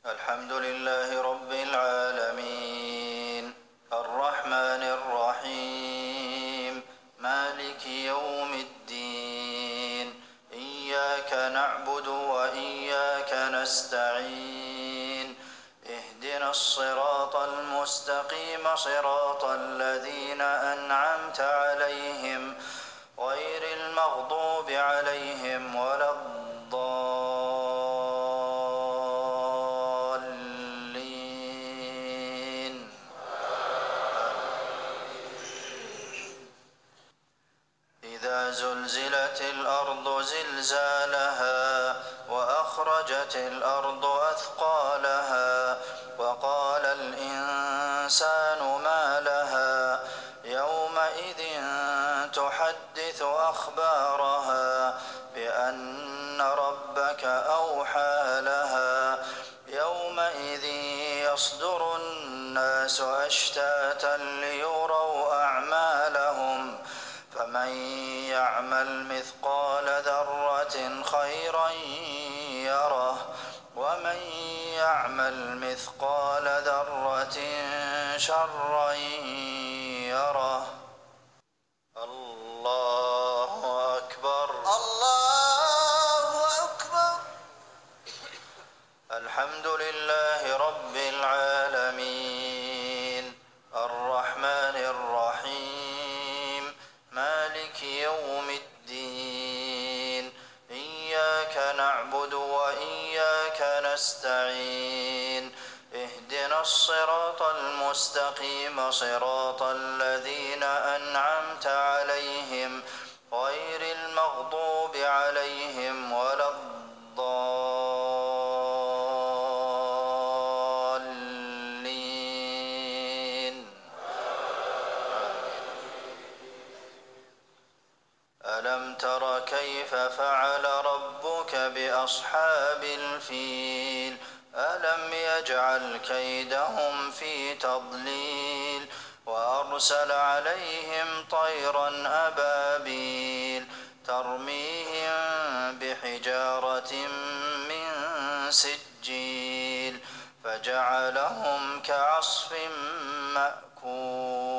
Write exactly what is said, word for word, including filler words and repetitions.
الحمد لله رب العالمين الرحمن الرحيم مالك يوم الدين إياك نعبد وإياك نستعين اهدنا الصراط المستقيم صراط الذين أنعمت عليهم غير المغضوب عليهم ولا الضالين. إذا زلزلت الأرض زلزالها وأخرجت الأرض أثقالها وقال الإنسان ما لها يومئذ تحدث أخبارها بأن ربك أوحى لها يومئذ يصدر الناس أشتاتا ليروا أعمالهم فمن يعمل مثقال ذرة خيرا يره ومن يعمل مثقال ذرة شرا يره. الله أكبر الله أكبر. الحمد لله رب العالمين الرحمن الرحيم مالك يوم الدين إياك نعبد وإياك نستعين اهدنا الصراط المستقيم صراط الذين أنعمت عليهم غير المغضوب عليهم ولا الضالين. ألم تر كيف فعل ربك بأصحاب الفيل ألم يجعل كيدهم في تضليل وأرسل عليهم طيرا أبابيل ترميهم بحجارة من سجيل فجعلهم كعصف مأكول.